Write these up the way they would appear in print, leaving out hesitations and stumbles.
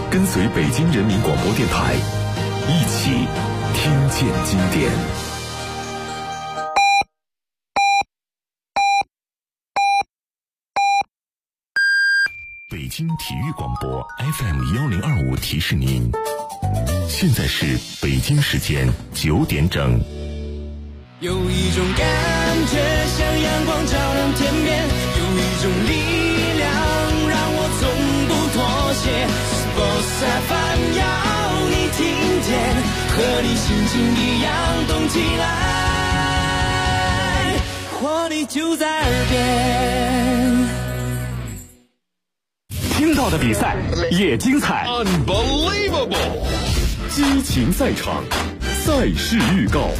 跟随北京人民广播电台，一起听见经典。北京体育广播 FM1025 提示您，现在是北京时间9点整。 有一种感觉像阳光照亮天边，有一种力量让我从不妥协。Sports FM 要你听见，和你心情一样动起来，活力就在耳边。 听到的比赛也精彩 Unbelievable！ 激情赛场，赛事预告。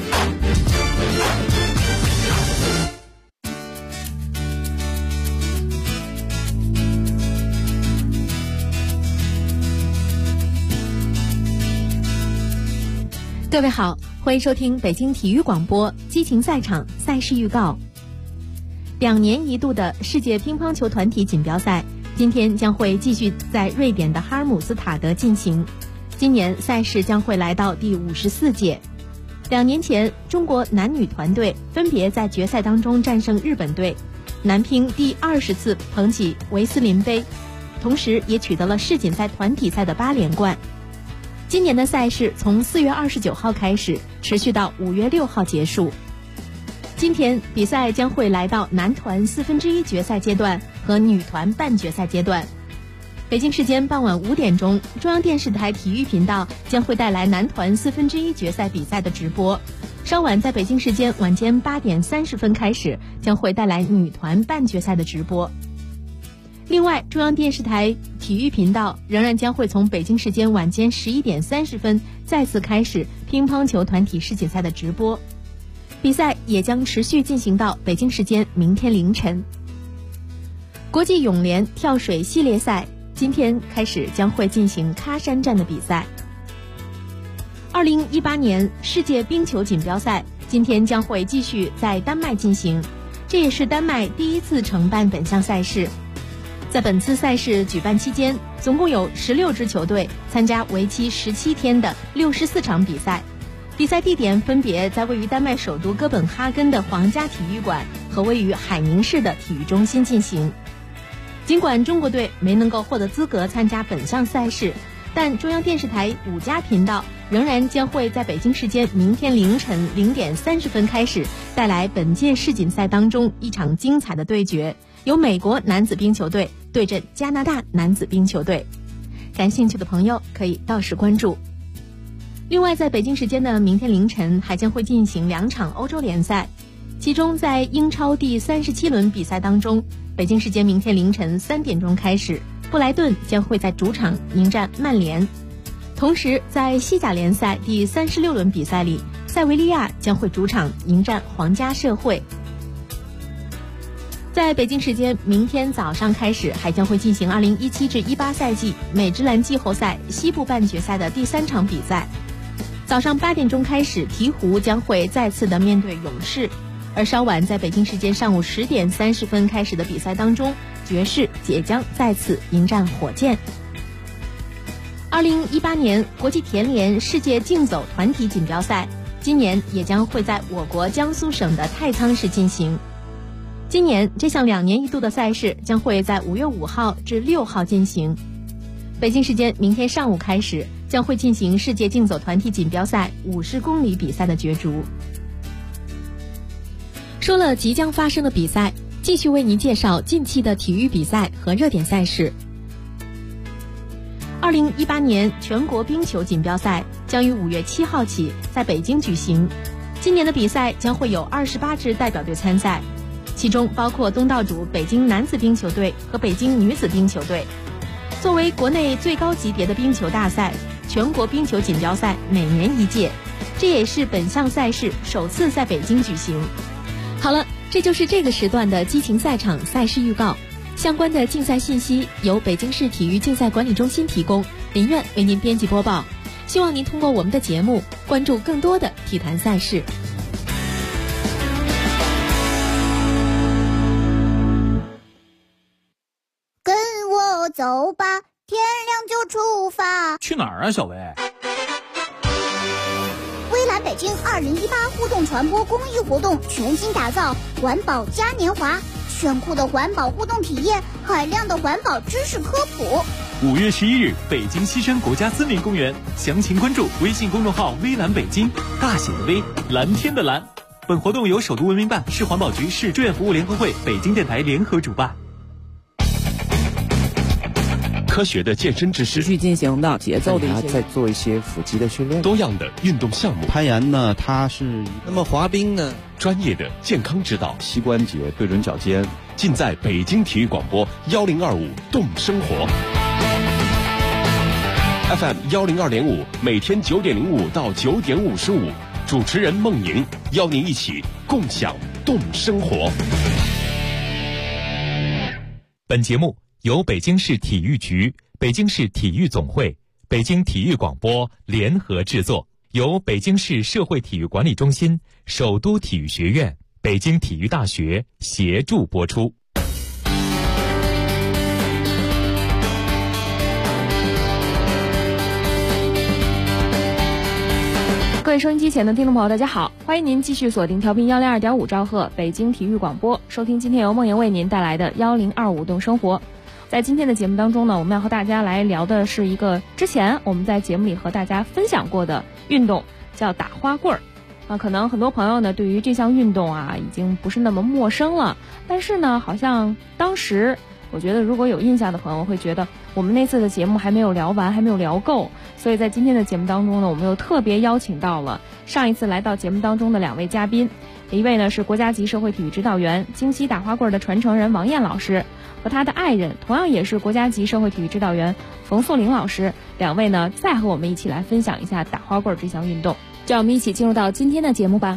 各位好，欢迎收听北京体育广播激情赛场赛事预告。2年一度的世界乒乓球团体锦标赛今天将会继续在瑞典的哈尔姆斯塔德进行，今年赛事将会来到第54届。2年前，中国男女团队分别在决赛当中战胜日本队，男乒第20次捧起维斯林杯，同时也取得了世锦赛团体赛的8连冠。今年的赛事从4月29号开始，持续到5月6号结束。今天比赛将会来到男团1/4决赛阶段和女团半决赛阶段。北京时间傍晚5点钟，中央电视台体育频道将会带来男团1/4决赛比赛的直播。稍晚在北京时间晚间8点30分开始，将会带来女团半决赛的直播。另外，中央电视台体育频道仍然将会从北京时间晚间11点30分再次开始乒乓球团体世锦赛的直播，比赛也将持续进行到北京时间明天凌晨。国际泳联跳水系列赛今天开始将会进行喀山站的比赛。2018年世界冰球锦标赛今天将会继续在丹麦进行，这也是丹麦第一次承办本项赛事。在本次赛事举办期间，总共有16支球队参加为期17天的64场比赛，比赛地点分别在位于丹麦首都哥本哈根的皇家体育馆和位于海宁市的体育中心进行。尽管中国队没能够获得资格参加本项赛事，但中央电视台5家频道仍然将会在北京时间明天凌晨0点30分开始带来本届世锦赛当中一场精彩的对决，由美国男子冰球队对阵加拿大男子冰球队。感兴趣的朋友可以到时关注。另外，在北京时间的明天凌晨还将会进行2场欧洲联赛，其中在英超第37轮比赛当中，北京时间明天凌晨3点钟开始，布莱顿将会在主场迎战曼联。同时，在西甲联赛第36轮比赛里，塞维利亚将会主场迎战皇家社会。在北京时间明天早上开始，还将会进行2017至18赛季美职篮季后赛西部半决赛的第3场比赛。早上8点钟开始，鹈鹕将会再次的面对勇士，而稍晚在北京时间上午10点30分开始的比赛当中，爵士也将再次迎战火箭。2018年国际田联世界竞走团体锦标赛今年也将会在我国江苏省的太仓市进行。今年这项2年一度的赛事将会在5月5号至6号进行。北京时间明天上午开始，将会进行世界竞走团体锦标赛50公里比赛的角逐。说了即将发生的比赛，继续为您介绍近期的体育比赛和热点赛事。2018年全国冰球锦标赛将于5月7号起在北京举行，今年的比赛将会有28支代表队参赛，其中包括东道主北京男子冰球队和北京女子冰球队。作为国内最高级别的冰球大赛，全国冰球锦标赛每年一届，这也是本项赛事首次在北京举行。好了，这就是这个时段的激情赛场赛事预告。相关的竞赛信息由北京市体育竞赛管理中心提供，林苑为您编辑播报。希望您通过我们的节目关注更多的体坛赛事。 跟我走吧，天亮就出出发。 去哪儿啊，小薇？ 微蓝北京2018互动传播公益活动全新打造环保嘉年华，炫酷的环保互动体验，海量的环保知识科普。 5月11日，北京西山国家森林公园，详情关注微信公众号微蓝北京，大写的微，蓝天的蓝。本活动由首都文明办、市环保局、市志愿服务联合会、北京电台联合主办。 科学的健身知识， 持续进行的节奏的一些， 再做一些腹肌的训练， 多样的运动项目， 攀岩呢，它是那么滑冰呢， 专业的健康指导， 膝关节对准脚尖， 尽在北京体育广播1025动生活 FM 102.5，每天9点05到9点55，主持人孟莹邀您一起共享动生活。 本节目由北京市体育局、北京市体育总会、北京体育广播联合制作，由北京市社会体育管理中心、首都体育学院、北京体育大学协助播出。 各位收音机前的听众朋友，大家好，欢迎您继续锁定调频102.5兆赫北京体育广播，收听今天由梦莹为您带来的1025动生活。在今天的节目当中呢，我们要和大家来聊的是一个之前我们在节目里和大家分享过的运动，叫打花棍儿。可能很多朋友呢对于这项运动啊已经不是那么陌生了，但是呢好像当时我觉得如果有印象的朋友会觉得我们那次的节目还没有聊完，还没有聊够，所以在今天的节目当中呢，我们又特别邀请到了上一次来到节目当中的2位嘉宾，一位呢是国家级社会体育指导员、京西打花棍的传承人王燕老师，和他的爱人同样也是国家级社会体育指导员冯素玲老师，2位呢再和我们一起来分享一下打花棍这项运动。就让我们一起进入到今天的节目吧。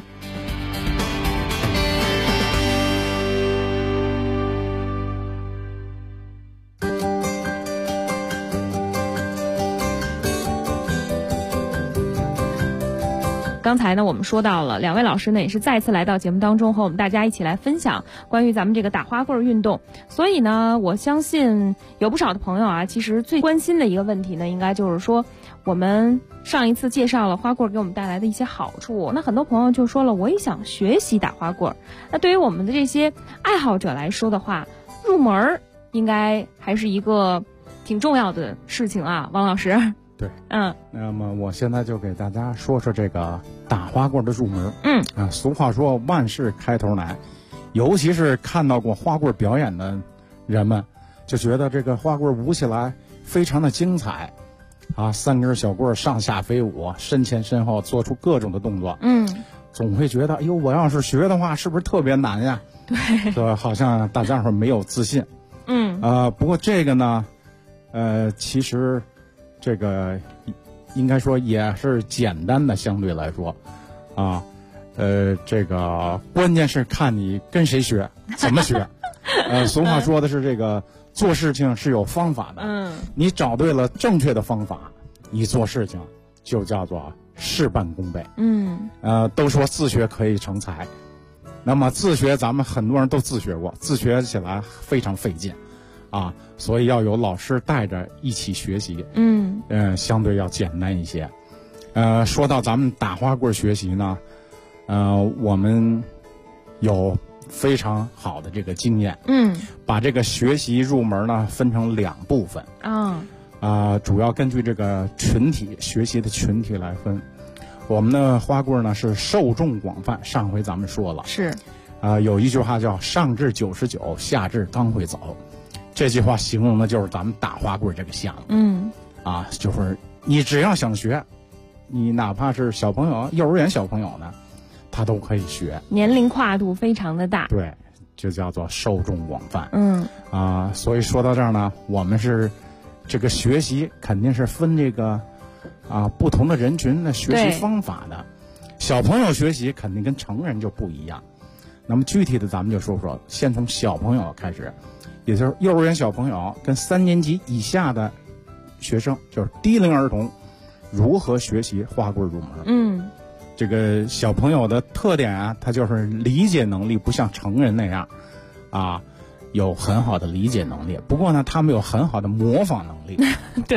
刚才呢我们说到了2位老师呢也是再次来到节目当中和我们大家一起来分享关于咱们这个打花棍运动，所以呢我相信有不少的朋友啊，其实最关心的一个问题呢应该就是说，我们上一次介绍了花棍给我们带来的一些好处，那很多朋友就说了我也想学习打花棍，那对于我们的这些爱好者来说的话，入门应该还是一个挺重要的事情啊，王老师。 对，那么我现在就给大家说说这个打花棍的入门。俗话说万事开头难，尤其是看到过花棍表演的人们，就觉得这个花棍舞起来非常的精彩啊，3根小棍上下飞舞，身前身后做出各种的动作。总会觉得，哎呦，我要是学的话，是不是特别难呀？ 对， 这好像大家伙没有自信。不过这个呢，其实。这个应该说也是简单的，相对来说，这个关键是看你跟谁学，怎么学。俗话说的是这个做事情是有方法的，你找对了正确的方法，你做事情就叫做事半功倍。都说自学可以成才，那么自学咱们很多人都自学过，自学起来非常费劲。所以要有老师带着一起学习，相对要简单一些。说到咱们打花棍学习呢，我们有非常好的这个经验，把这个学习入门呢分成2部分，主要根据这个群体学习的群体来分。我们的花棍呢是受众广泛，上回咱们说了， 是， 有一句话叫上至99，下至刚会走。这句话形容的就是咱们打花棍这个项目。就是你只要想学，你哪怕是小朋友、幼儿园小朋友呢，他都可以学， 年龄跨度非常的大。 对，就叫做受众广泛。所以说到这儿呢，我们是这个学习肯定是分这个不同的人群的学习方法的。小朋友学习肯定跟成人就不一样。那么具体的咱们就说说，先从小朋友开始。也就是幼儿园小朋友跟3年级以下的学生，就是低龄儿童，如何学习花棍入门。这个小朋友的特点啊，他就是理解能力不像成人那样有很好的理解能力，不过呢他们有很好的模仿能力。 对，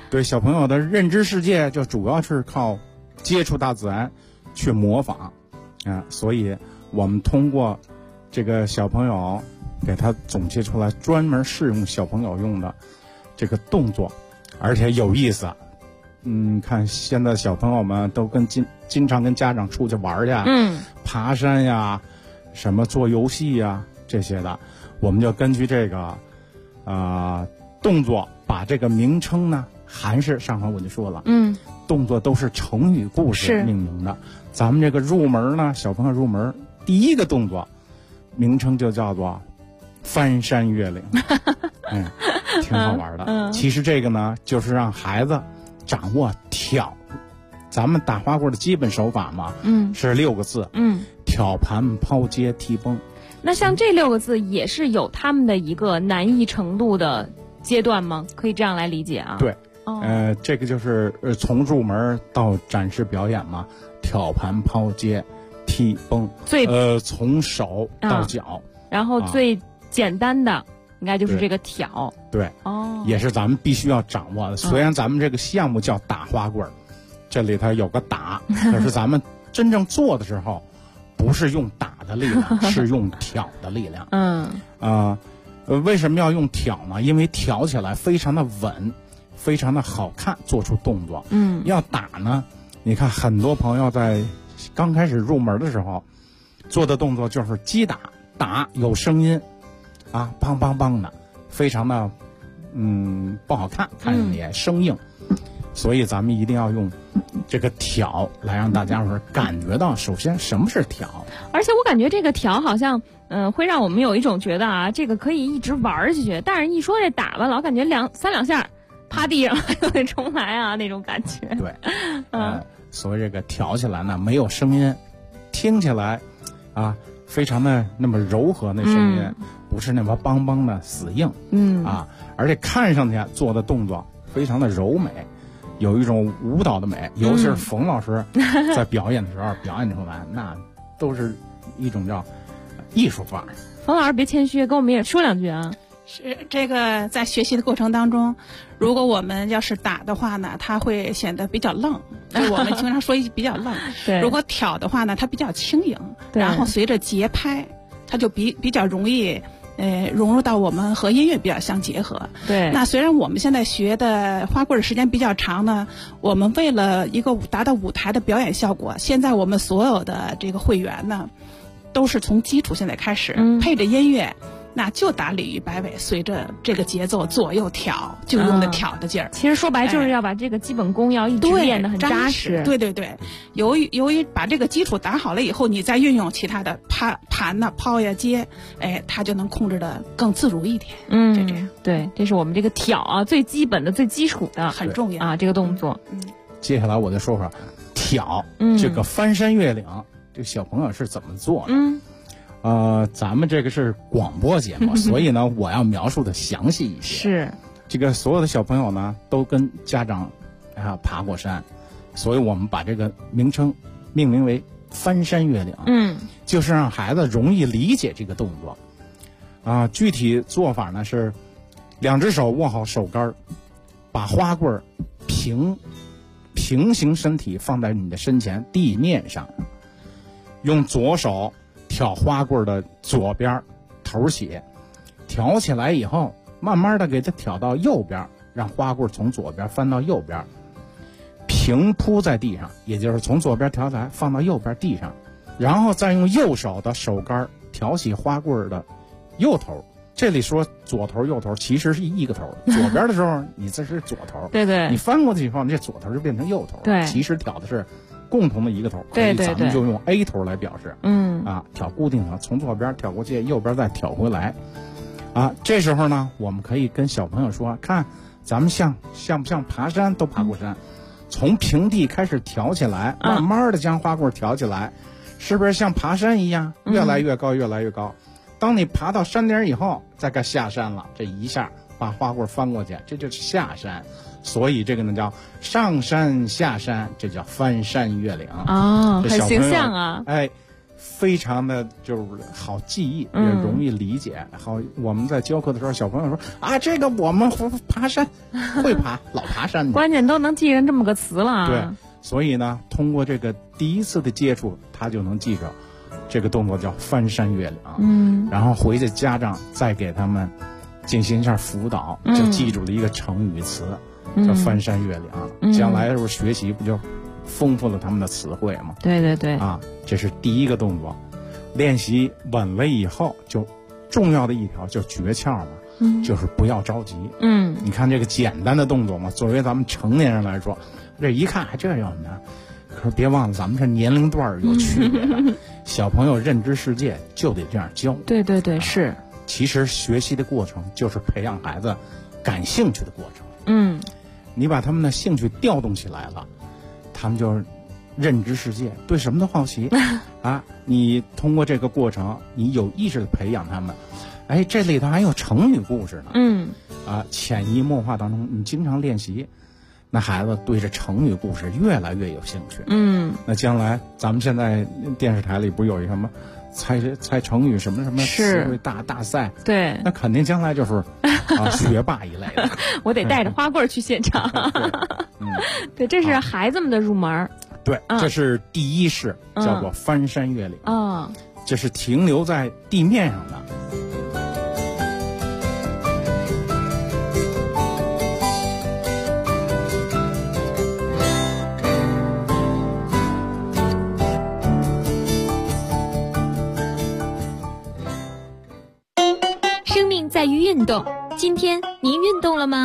对小朋友的认知世界就主要是靠接触大自然去模仿所以我们通过这个小朋友给他总结出来专门适用小朋友用的这个动作，而且有意思。看现在小朋友们都经常跟家长出去玩去，爬山呀，什么做游戏呀这些的，我们就根据这个动作，把这个名称呢，还是上回我就说了，动作都是成语故事命名的。咱们这个入门呢，小朋友入门第一个动作，名称就叫做翻山越岭，挺好玩的。其实这个呢，就是让孩子掌握挑，咱们打花棍的基本手法嘛，是6个字，挑盘抛接踢崩。 那像这6个字也是有他们的一个难易程度的阶段吗？可以这样来理解啊？ 对，这个就是从入门到展示表演嘛，挑盘抛接踢崩，从手到脚， 然后最简单的应该就是这个挑。 对，也是咱们必须要掌握的。虽然咱们这个项目叫打花棍，这里头有个打，可是咱们真正做的时候，不是用打的力量，是用挑的力量。为什么要用挑呢？因为挑起来非常的稳，非常的好看，做出动作。要打呢，你看很多朋友在刚开始入门的时候做的动作就是击打，打有声音啊，梆梆梆的，非常的不好看，看着也生硬。所以咱们一定要用这个挑来让大家伙感觉到，首先什么是挑。 而且我感觉这个挑好像会让我们有一种觉得这个可以一直玩下去，但是一说这打吧，老感觉三两下趴地上又得重来那种感觉。 对，所以这个挑起来呢，没有声音，听起来非常的那么柔和，那声音不是那么梆梆的死硬，而且看上去做的动作非常的柔美，有一种舞蹈的美，尤其是冯老师在表演的时候表演出来，那都是一种叫艺术范儿。 冯老师别谦虚，跟我们也说两句啊。 是这个，在学习的过程当中，如果我们要是打的话呢，它会显得比较愣，就我们经常说比较愣。 对， 如果挑的话呢，它比较轻盈，然后随着节拍，它就比较容易融入到我们和音乐比较相结合。 对， 那虽然我们现在学的花棍时间比较长呢，我们为了一个达到舞台的表演效果，现在我们所有的这个会员呢，都是从基础现在开始，配着音乐。那就打鲤鱼摆尾，随着这个节奏左右挑，就用的挑的劲儿。 其实说白就是要把这个基本功要一直练得很扎实。 对对对，由于把这个基础打好了以后，你再运用其他的盘呐、抛呀、接，它就能控制的更自如一点。就这样。 对，这是我们这个挑最基本的、最基础的， 很重要这个动作。 接下来我就说说挑，这个翻山越岭，这小朋友是怎么做的？咱们这个是广播节目，所以呢，我要描述的详细一些。 是， 这个所有的小朋友呢，都跟家长爬过山，所以我们把这个名称命名为翻山越岭。就是让孩子容易理解这个动作。具体做法呢是，2只手握好手杆，把花棍平行身体放在你的身前地面上，用左手挑花棍的左边头起，挑起来以后，慢慢的给它挑到右边，让花棍从左边翻到右边，平铺在地上，也就是从左边挑起来放到右边地上，然后再用右手的手杆挑起花棍的右头。这里说左头右头其实是一个头，左边的时候你这是左头， 对对， 你翻过去以后，这左头就变成右头， 对， 其实挑的是共同的一个头， 对对对， 咱们就用 A 头来表示。挑固定头，从左边挑过去，右边再挑回来。这时候呢，我们可以跟小朋友说，看咱们像不像爬山，都爬过山，从平地开始挑起来，慢慢的将花棍挑起来，是不是像爬山一样，越来越高，越来越高？当你爬到山顶以后，再该下山了，这一下把花棍翻过去，这就是下山。所以这个呢叫上山下山，这叫翻山越岭。 很形象啊！ 非常的就是好记忆，也容易理解。好，我们在教课的时候，小朋友说啊，这个我们爬山会爬，老爬山的， 关键都能记上这么个词了。 对，所以呢，通过这个第一次的接触，他就能记着这个动作叫翻山越岭。然后回去家长再给他们进行一下辅导，就记住了一个成语词，叫翻山越岭。将来的时候学习不就丰富了他们的词汇吗？ 对对对， 这是第一个动作。练习稳了以后，就重要的一条就诀窍嘛，就是不要着急。你看这个简单的动作嘛，作为咱们成年人来说，这一看这有呢，可是别忘了咱们这年龄段有区别的，小朋友认知世界就得这样教。 对对对，是。 其实学习的过程就是培养孩子感兴趣的过程。你把他们的兴趣调动起来了，他们就认知世界，对什么都好奇你通过这个过程，你有意识的培养他们，这里头还有成语故事呢。潜移默化当中，你经常练习，那孩子对这成语故事越来越有兴趣。那将来咱们现在电视台里不是有一什么猜成语什么什么词汇大赛？对，那肯定将来就是学霸一类的。 我得带着花棍去现场。对，这是孩子们的入门。 对，这是第一式，叫做翻山越岭。这是停留在地面上的。 生命在于运动，今天您运动了吗？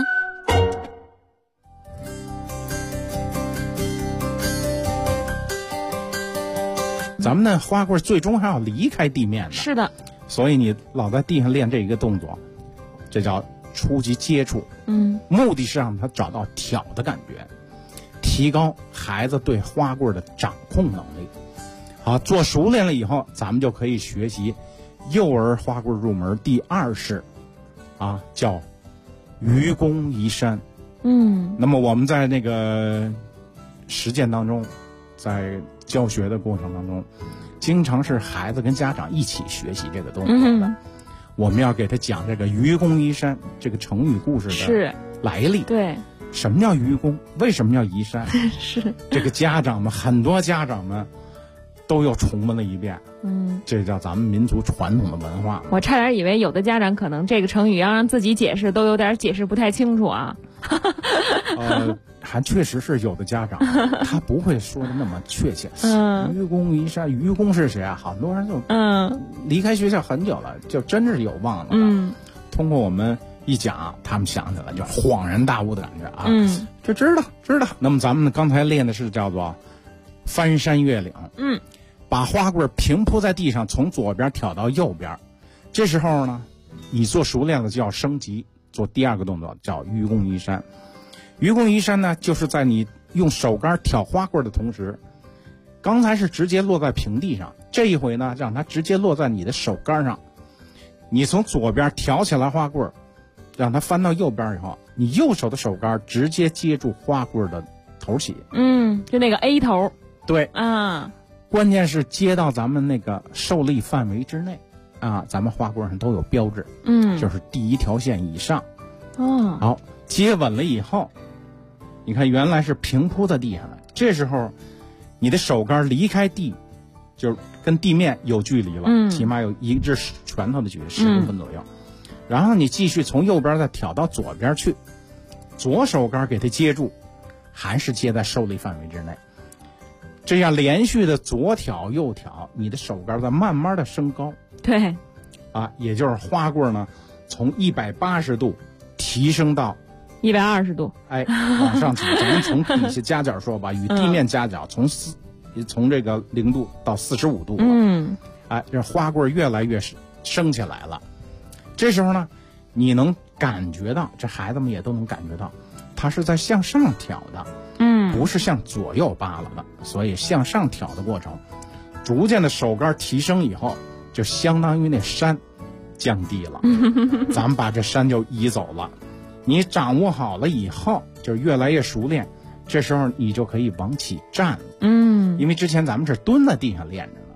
咱们的花棍最终还要离开地面的。 是的。 所以你老在地上练这一个动作，这叫初级接触。目的是让他找到挑的感觉，提高孩子对花棍的掌控能力。好，做熟练了以后，咱们就可以学习幼儿花棍入门第二式，叫愚公移山。那么我们在那个实践当中，在教学的过程当中，经常是孩子跟家长一起学习这个动作的。我们要给他讲这个愚公移山这个成语故事的来历。对，什么叫愚公？为什么要移山？是这个家长们，很多家长们都又重温了一遍。这叫咱们民族传统的文化。 我差点以为有的家长可能这个成语要让自己解释，都有点解释不太清楚啊。 还确实是有的家长他不会说的那么确切。愚公移山，愚公是谁啊？很多人就离开学校很久了，就真是有忘了。通过我们一讲，他们想起来，就恍然大悟的感觉啊。这知道。那么咱们刚才练的是叫做翻山越岭。把花棍平铺在地上，从左边挑到右边。这时候呢，你做熟练了就要升级，做第二个动作叫愚公移山。愚公移山呢，就是在你用手竿挑花棍的同时，刚才是直接落在平地上，这一回呢，让它直接落在你的手竿上。你从左边挑起来花棍，让它翻到右边以后，你右手的手竿直接接住花棍的头起。 就那个 A 头。 对关键是接到咱们那个受力范围之内咱们花棍上都有标志。就是第一条线以上。好，接稳了以后，你看原来是平铺在地上的，这时候你的手竿离开地，就是跟地面有距离了，起码有一只拳头的距离，10公分左右。然后你继续从右边再挑到左边去，左手竿给它接住，还是接在受力范围之内。这样连续的左挑右挑，你的手竿在慢慢的升高。 对， 也就是花棍呢，从180度提升到 120度， 往上起。咱们从底下夹角说吧，与地面夹角从这个0度到45度了。这花棍越来越升起来了。这时候呢，你能感觉到，这孩子们也都能感觉到，它是在向上挑的，不是向左右扒拉的。所以向上挑的过程，逐渐的手竿提升以后，就相当于那山降低了，咱们把这山就移走了。你掌握好了以后，就越来越熟练，这时候你就可以往起站了。因为之前咱们是蹲在地上练着呢，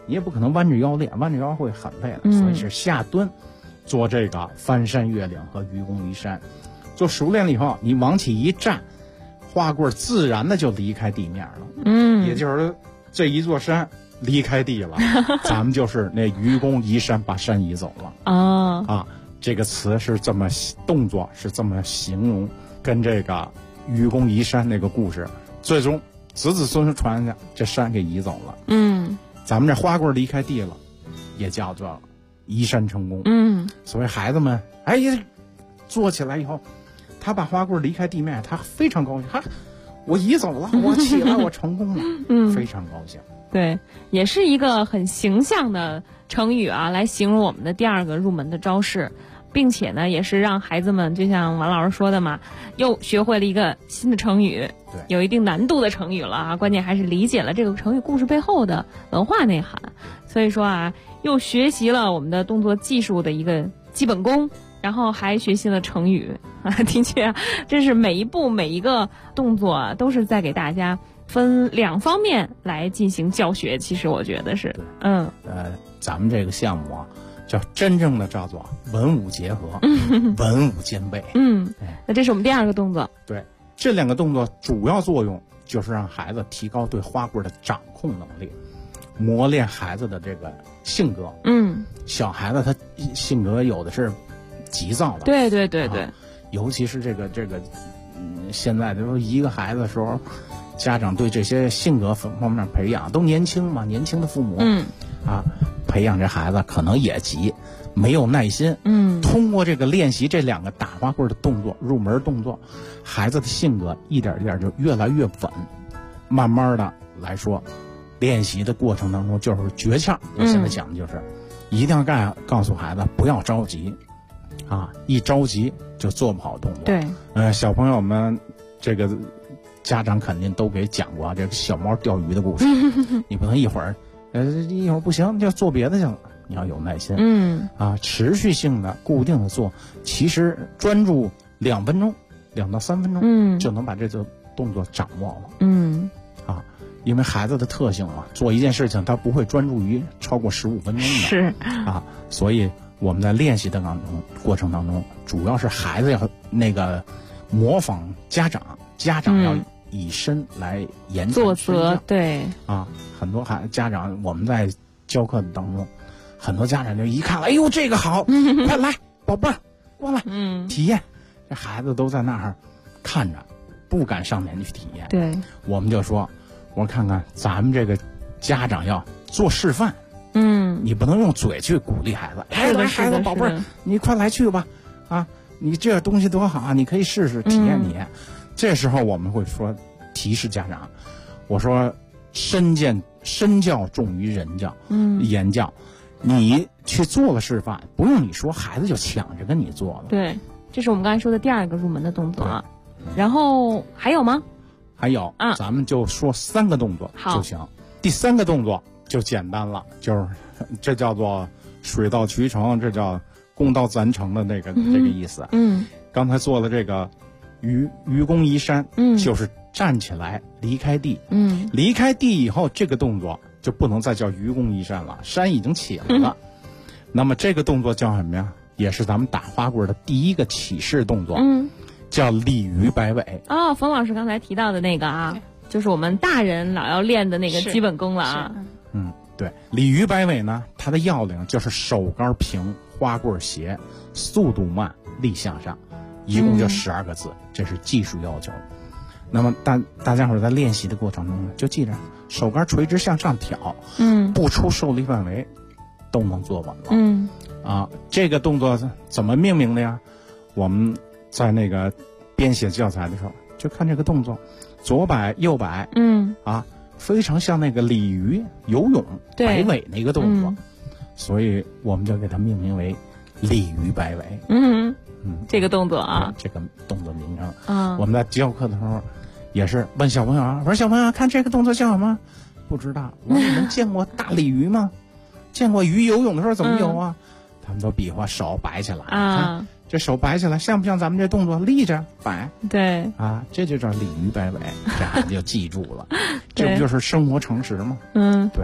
你也不可能弯着腰练，弯着腰会很累的，所以是下蹲做这个翻山越岭和愚公移山。做熟练了以后，你往起一站，花棍自然的就离开地面了。也就是这一座山离开地了，咱们就是那愚公移山，把山移走了。这个词是这么动作是这么形容，跟这个愚公移山那个故事，最终子子孙孙传下，这山给移走了。咱们这花棍离开地了，也叫做移山成功。所以孩子们，做起来以后，他把花棍离开地面，他非常高兴，我移走了，我起来，我成功了，非常高兴。 对，也是一个很形象的成语啊，来形容我们的第二个入门的招式，并且呢，也是让孩子们就像王老师说的嘛，又学会了一个新的成语， 对， 有一定难度的成语了啊。关键还是理解了这个成语故事背后的文化内涵。所以说啊，又学习了我们的动作技术的一个基本功，然后还学习了成语啊，的确啊，真是每一步每一个动作啊，都是在给大家分两方面来进行教学。其实我觉得是， 咱们这个项目啊，叫真正的叫做文武结合，文武兼备。 那这是我们第二个动作。 对，这两个动作主要作用就是让孩子提高对花棍的掌控能力，磨练孩子的这个性格。小孩子他性格有的是急躁的， 对， 尤其是这个现在就是一个孩子的时候，家长对这些性格方面培养都年轻嘛，年轻的父母培养这孩子可能也急，没有耐心。通过这个练习这两个打花棍的动作，入门动作，孩子的性格一点一点就越来越稳。慢慢的来说，练习的过程当中就是诀窍。我现在讲的就是一定要告诉孩子不要着急一着急就做不好动作。 对， 小朋友们这个家长肯定都给讲过这个小猫钓鱼的故事。你不能一会儿不行就做别的去了，你要有耐心。持续性的固定的做，其实专注2分钟，2到3分钟，就能把这个动作掌握了。因为孩子的特性嘛，做一件事情他不会专注于超过15分钟的。 是所以我们在练习的过程当中，主要是孩子要那个模仿家长，家长要以身来言作则。对很多家长我们在教课当中，很多家长就一看了，哎呦这个好，快来宝贝儿过来体验。这孩子都在那儿看着，不敢上前去体验。 对， 我们就说，我说看看咱们这个家长要做示范。你不能用嘴去鼓励孩子，孩子宝贝儿，你快来去吧，你这东西多好，你可以试试体验体验。这时候我们会说提示家长，我说身教重于人教，言教，你去做了示范，不用你说，孩子就抢着跟你做了。 对，这是我们刚才说的第二个入门的动作。然后还有吗？ 还有咱们就说3个动作就行。第3个动作就简单了，就是这叫做水到渠成，这叫功到自然成的这个意思。刚才做了这个愚公移山，就是站起来离开地。离开地以后，这个动作就不能再叫愚公移山了，山已经起来了。那么这个动作叫什么呀？也是咱们打花棍的第一个起势动作，叫鲤鱼摆尾。 冯老师刚才提到的那个就是我们大人老要练的那个基本功了对，鲤鱼摆尾呢，它的要领就是手杆平，花棍斜，速度慢，力向上，一共就12个字，这是技术要求。那么大家伙在练习的过程中呢，就记着手杆垂直向上挑，不出受力范围，都能做稳了。这个动作怎么命名的呀？我们在那个编写教材的时候，就看这个动作，左摆右摆，非常像那个鲤鱼游泳摆尾那个动作，所以我们就给它命名为鲤鱼摆尾。 这个动作这个动作名称我们在教课的时候也是问小朋友我说小朋友看这个动作叫什么？不知道。我说你们见过大鲤鱼吗？见过鱼游泳的时候怎么游啊？他们都比划手摆起来看这手摆起来像不像咱们这动作立着摆？ 对这就叫鲤鱼摆尾，这孩子就记住了。这不就是生活常识吗？ 对。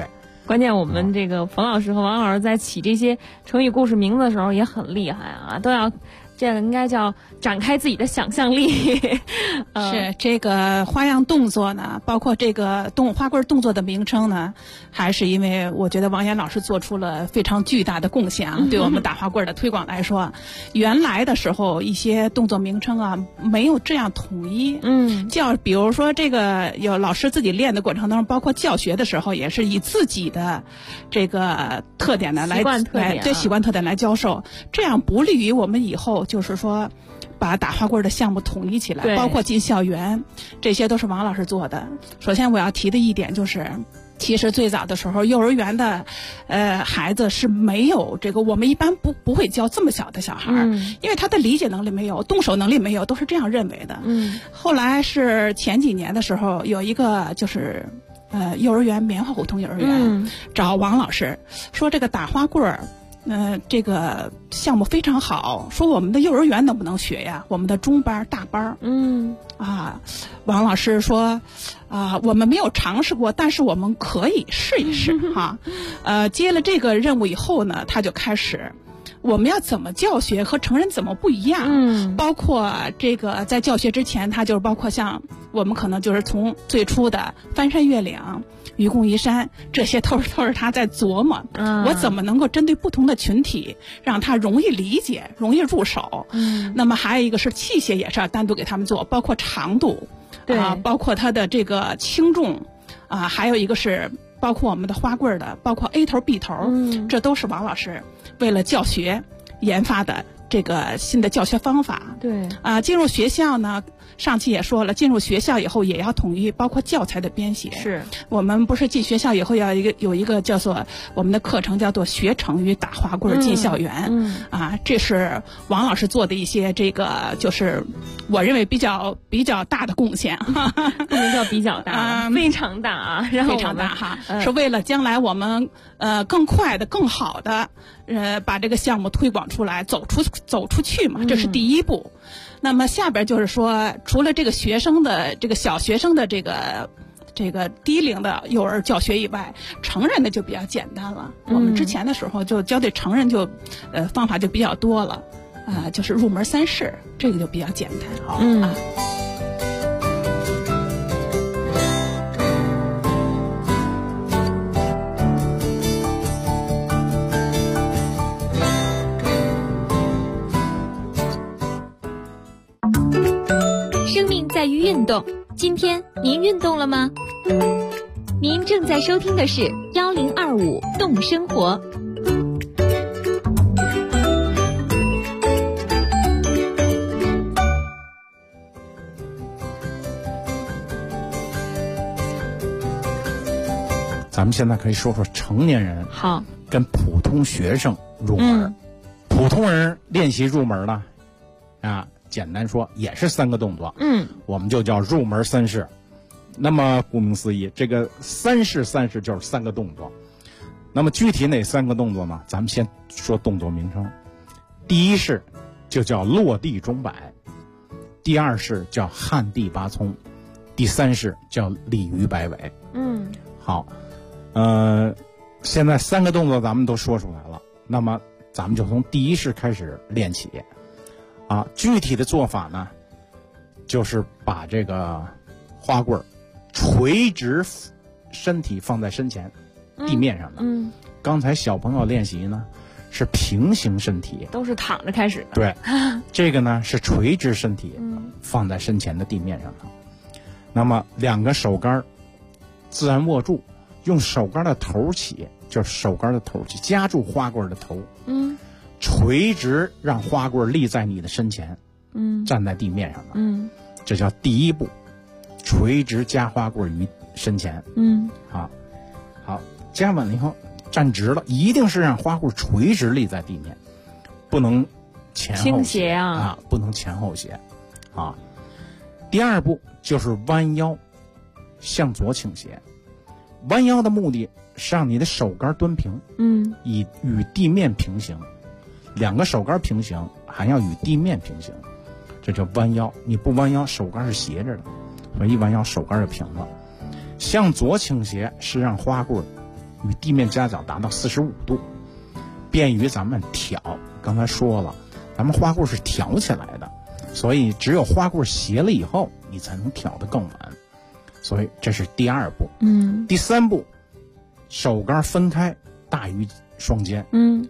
关键我们这个冯老师和王老师在起这些成语故事名字的时候也很厉害啊，都要这个应该叫展开自己的想象力。 是这个花样动作呢，包括这个花棍动作的名称呢，还是因为我觉得王岩老师做出了非常巨大的贡献对我们打花棍的推广来说，原来的时候一些动作名称啊没有这样统一。比如说这个有老师自己练的过程当中，包括教学的时候，也是以自己的这个特点呢来习惯特点来教授，这样不利于我们以后就是说把打花棍的项目统一起来，包括进校园，这些都是王老师做的。首先我要提的一点就是，其实最早的时候幼儿园的孩子是没有这个，我们一般不会教这么小的小孩，因为他的理解能力没有，动手能力没有，都是这样认为的。后来是前几年的时候有一个就是幼儿园棉花胡同幼儿园找王老师说这个打花棍儿这个项目非常好，说我们的幼儿园能不能学呀？我们的中班、大班。王老师说我们没有尝试过，但是我们可以试一试哈。接了这个任务以后呢，他就开始我们要怎么教学和成人怎么不一样，包括这个在教学之前，他就是包括像我们可能就是从最初的翻山越岭、愚公移山，这些都是他在琢磨，我怎么能够针对不同的群体让他容易理解、容易入手。那么还有一个是器械也是要单独给他们做，包括长度包括它的这个轻重还有一个是包括我们的花棍的，包括 A 头 B 头，这都是王老师为了教学研发的这个新的教学方法。进入学校呢，上期也说了，进入学校以后也要统一，包括教材的编写。 是我们不是进学校以后要有一个叫做我们的课程叫做学成语打花棍进校园。这是王老师做的一些这个就是我认为比较大的贡献。 不能叫比较大，非常大啊，然后非常大哈，是为了将来我们更快的、更好的把这个项目推广出来，走出去嘛，这是第一步。那么下边就是说，除了这个学生的这个小学生的这个低龄的幼儿教学以外，成人的就比较简单了。我们之前的时候就教对成人就方法就比较多了就是入门三式，这个就比较简单。 生命在于运动，今天您运动了吗？您正在收听的是1025动生活。 咱们现在可以说说成年人好跟普通学生入门。普通人练习入门呢简单说也是3个动作，我们就叫入门3式。那么顾名思义，这个3式就是3个动作。那么具体哪3个动作呢？咱们先说动作名称。第一式就叫落地钟摆，第2式叫旱地拔葱，第3式叫鲤鱼摆尾。好，现在3个动作咱们都说出来了，那么咱们就从第一式开始练起。具体的做法呢，就是把这个花棍垂直身体放在身前地面上的。刚才小朋友练习呢是平行身体， 都是躺着开始的。 对，这个呢是垂直身体放在身前的地面上的。那么2个手杆自然握住，用手杆的头起，就是手杆的头起夹住花棍的头，垂直让花棍立在你的身前，站在地面上的，这叫第一步，垂直夹花棍于身前。好，夹稳了以后站直了，一定是让花棍垂直立在地面，不能前后斜不能前后斜第2步就是弯腰向左倾斜，弯腰的目的是让你的手杆端平，以与地面平行，2个手杆平行还要与地面平行，这叫弯腰。你不弯腰手杆是斜着的，所以一弯腰手杆就平了。向左倾斜是让花棍与地面夹角达到45度，便于咱们挑。刚才说了，咱们花棍是挑起来的，所以只有花棍斜了以后，你才能挑得更稳。所以这是第2步。第3步，手杆分开大于双肩。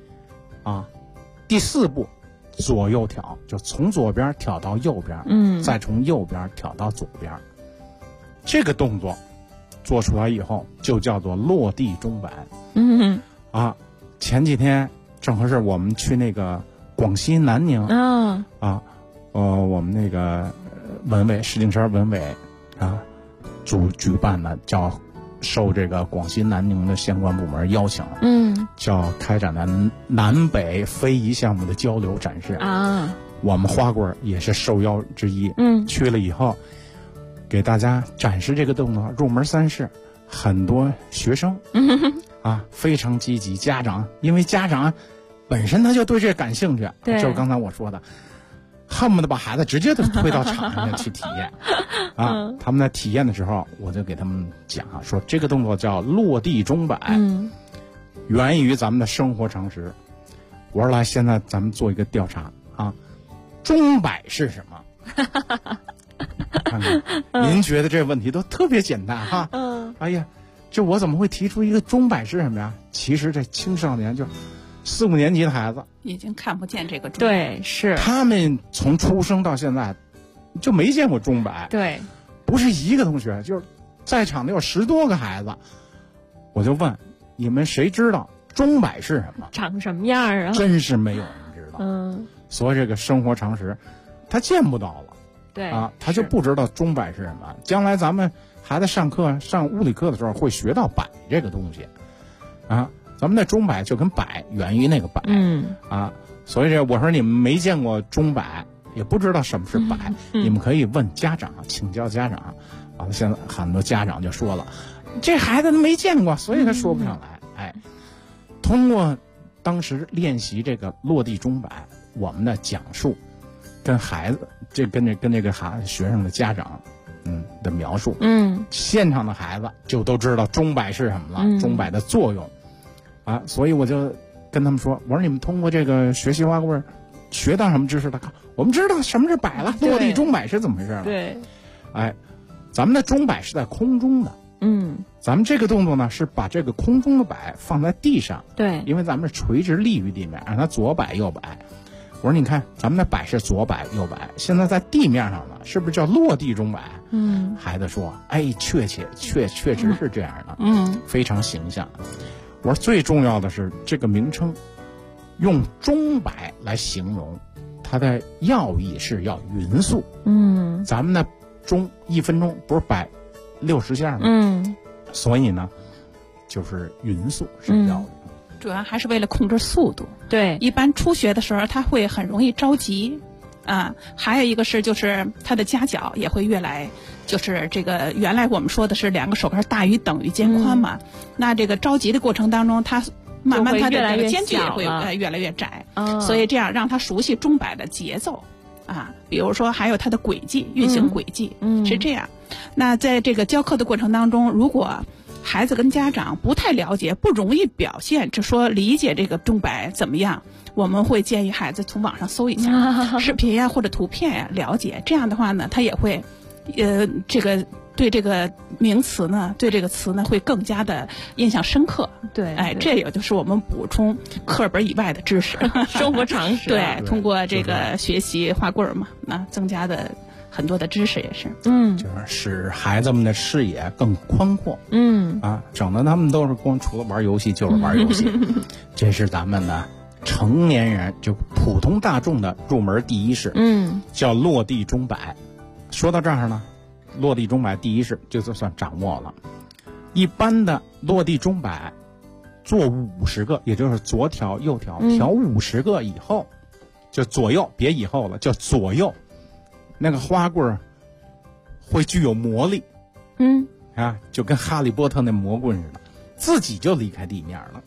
第4步，左右挑，就从左边挑到右边，再从右边挑到左边。这个动作做出来以后，就叫做落地钟摆。前几天正合适我们去那个广西南宁我们那个文委石景山文委举办的，叫受这个广西南宁的相关部门邀请，叫开展的南北非遗项目的交流展示我们花棍也是受邀之一。去了以后给大家展示这个动作，入门3式，很多学生非常积极。家长因为家长本身他就对这感兴趣，就是刚才我说的，恨不得把孩子直接就推到场上去体验他们在体验的时候，我就给他们讲说这个动作叫落地钟摆，源于咱们的生活常识。我说来，现在咱们做一个调查钟摆是什么？看看您觉得这个问题都特别简单哎呀，这我怎么会提出一个钟摆是什么呀？其实这青少年就4、5年级的孩子已经看不见这个钟摆。 对，是他们从出生到现在就没见过钟摆。 对， 不是一个同学，就是在场的有10多个孩子。我就问你们谁知道钟摆是什么？ 长什么样真是没有人知道。所以这个生活常识他见不到了。 对他就不知道钟摆是什么。将来咱们孩子上物理课的时候会学到摆这个东西咱们的钟摆就跟摆源于那个摆所以我说你们没见过钟摆，也不知道什么是摆，你们可以问家长，请教家长。完了，现在很多家长就说了，这孩子没见过，所以他说不上来。通过当时练习这个落地钟摆，我们的讲述跟孩子跟这个学生的家长的描述，现场的孩子就都知道钟摆是什么了，钟摆的作用所以我就跟他们说，我说你们通过这个学习花棍学到什么知识了？我们知道什么是摆了，落地钟摆是怎么回事了？ 对， 咱们的钟摆是在空中的，咱们这个动作呢是把这个空中的摆放在地上， 对， 因为咱们是垂直立于地面，让它左摆右摆。我说你看，咱们的摆是左摆右摆，现在在地面上了，是不是叫落地钟摆？孩子说，确实是这样的，非常形象。我说最重要的是这个名称，用钟摆来形容，它的要义是要匀速。咱们的钟1分钟不是摆60下吗？所以呢，就是匀速是要的。 主要还是为了控制速度。 对， 一般初学的时候他会很容易着急还有一个是就是他的夹角也会越来，就是这个原来我们说的是2个手杆大于等于肩宽嘛，那这个着急的过程当中，他慢慢他的这个间距也会越来越窄，所以这样让他熟悉钟摆的节奏比如说还有它的轨迹，运行轨迹是这样。那在这个教课的过程当中，如果孩子跟家长不太了解，不容易表现，就说理解这个钟摆怎么样，我们会建议孩子从网上搜一下视频或者图片了解。这样的话呢，他也会这个对这个名词呢，对这个词呢会更加的印象深刻。 对， 这也就是我们补充课本以外的知识， 生活常识。 对，通过这个学习花棍嘛，增加的很多的知识也是。 就是使孩子们的视野更宽阔。整的他们都是除了玩游戏就是玩游戏。这是咱们的成年人，就普通大众的入门第1式，叫落地钟摆。说到这儿呢，落地钟摆第1式就算掌握了。一般的落地钟摆做50个，也就是左挑右挑，挑50个以后，就左右，别以后了，叫左右，那个花棍会具有魔力。就跟哈利波特那魔棍似的，自己就离开地面了。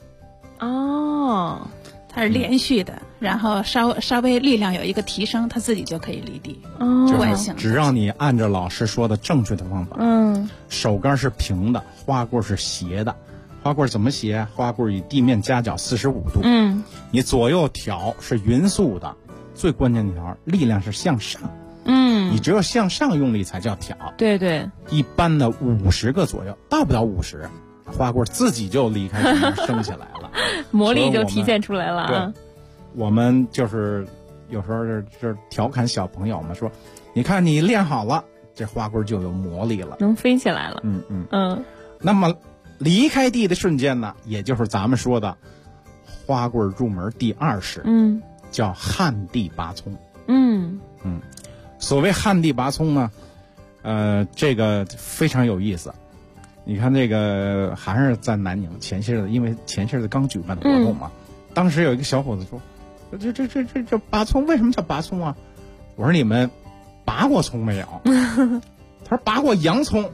它是连续的，然后稍微力量有一个提升，它自己就可以离地。惯性， 只让你按照老师说的正确的方法。手杆是平的，花棍是斜的， 花棍怎么写？花棍与地面夹角45度。你左右挑是匀速的，最关键的条力量是向上。你只有向上用力才叫挑。 对对。 一般的50个左右，到不了50，花棍自己就离开地面升起来了， 魔力就体现出来了啊。 对，我们就是有时候就是调侃小朋友们说，你看你练好了，这花棍就有魔力了， 能飞起来了。 那么离开地的瞬间呢，也就是咱们说的花棍入门第2式，叫旱地拔葱。所谓旱地拔葱呢，这个非常有意思。你看这个还是在南宁前些日子，因为前些日子刚举办的活动嘛，当时有一个小伙子说，这拔葱为什么叫拔葱啊？我说你们拔过葱没有？他说拔过洋葱。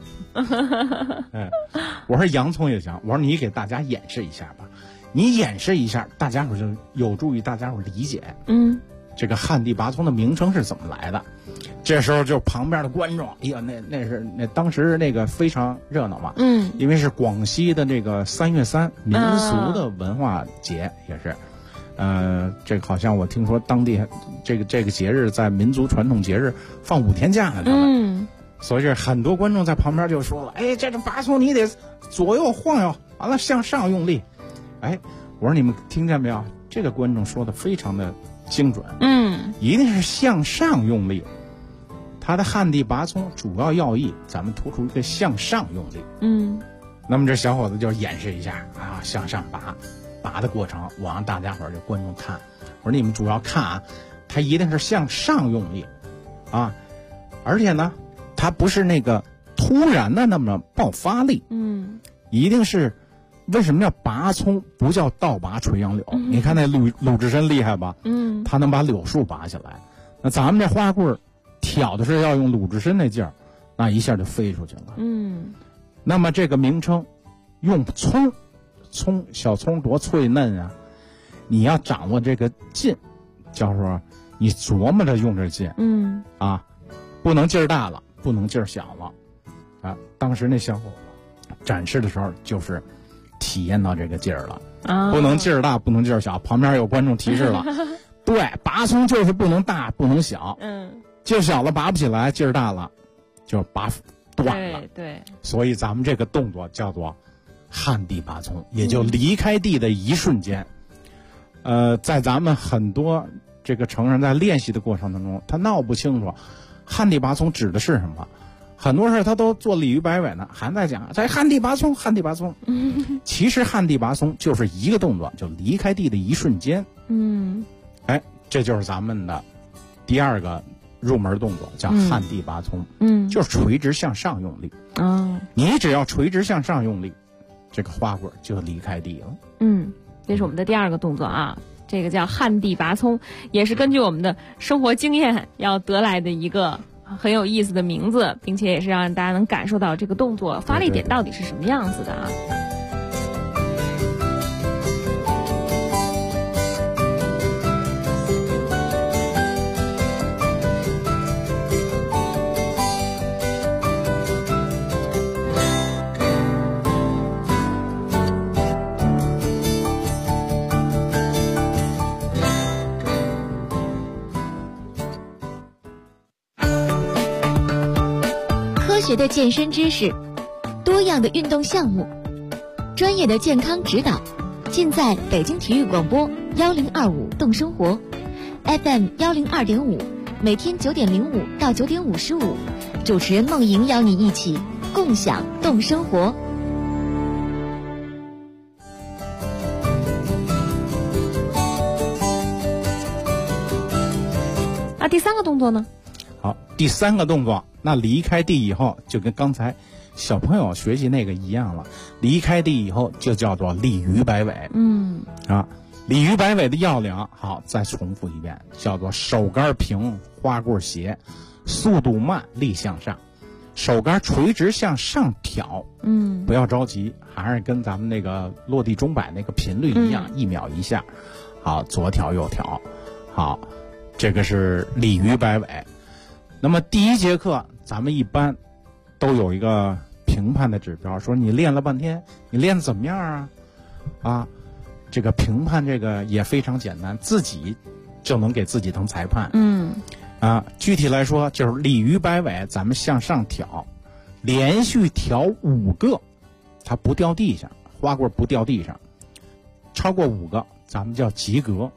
我说洋葱也行。我说你给大家演示一下吧，你演示一下，大家伙就有助于大家伙理解。这个旱地拔葱的名称是怎么来的？这时候就旁边的观众，哎呀，那当时那个非常热闹嘛。因为是广西的这个3月3民俗的文化节，也是。这个好像我听说当地这个节日在民族传统节日放5天假呢，他们。所以这很多观众在旁边就说了，哎，这拔葱你得左右晃悠，完了向上用力。哎，我说你们听见没有？这个观众说的非常的精准。一定是向上用力。它的旱地拔葱主要要义，咱们突出一个向上用力。那么这小伙子就演示一下啊，向上拔的过程，我让大家伙这观众看。我说你们主要看啊，它一定是向上用力啊，而且呢，它不是那个突然的那么爆发力。一定是为什么叫拔葱不叫倒拔垂杨柳？你看那鲁智深厉害吧？他能把柳树拔下来。那咱们这花棍挑的是要用鲁智深那劲儿，那一下就飞出去了。那么这个名称用葱，小葱多脆嫩啊！你要掌握这个劲，叫说你琢磨着用这劲。不能劲儿大了，不能劲儿小了。啊，当时那小伙子展示的时候就是体验到这个劲儿了。不能劲儿大，不能劲儿小。旁边有观众提示了，对，拔葱就是不能大，不能小。劲儿小了拔不起来，劲儿大了就拔断了。 对， 所以咱们这个动作叫做旱地拔葱，也就离开地的一瞬间。在咱们很多这个成人在练习的过程当中，他闹不清楚旱地拔葱指的是什么。很多事他都做鲤鱼摆尾呢，还在讲在旱地拔葱，旱地拔葱。其实旱地拔葱就是一个动作，就离开地的一瞬间。这就是咱们的第2个入门动作，叫旱地拔葱。就是垂直向上用力。你只要垂直向上用力，这个花棍就离开地了。 这是我们的第2个动作啊，这个叫旱地拔葱，也是根据我们的生活经验要得来的一个很有意思的名字，并且也是让大家能感受到这个动作发力点到底是什么样子的啊。 科学的健身知识，多样的运动项目，专业的健康指导，尽在北京体育广播1025动生活 FM 102.5，每天9点05到9点55，主持人梦莹邀你一起共享动生活。 第3个动作呢？ 好，第3个动作，那离开地以后，就跟刚才小朋友学习那个一样了。离开地以后，就叫做鲤鱼摆尾。鲤鱼摆尾的要领，好，再重复一遍，叫做手杆平，花棍斜，速度慢，力向上，手杆垂直向上挑。不要着急，还是跟咱们那个落地钟摆那个频率一样，1秒1下。好，左挑右挑。好。这个是鲤鱼摆尾。那么第1节课咱们一般都有一个评评判的指标，说你练了半天，你练得怎么样啊？啊，这个评判这个也非常简单，自己就能给自己当裁判。具体来说就是鲤鱼摆尾，咱们向上挑，连续挑5个，它不掉地上，花棍不掉地上，超过5个咱们叫及格。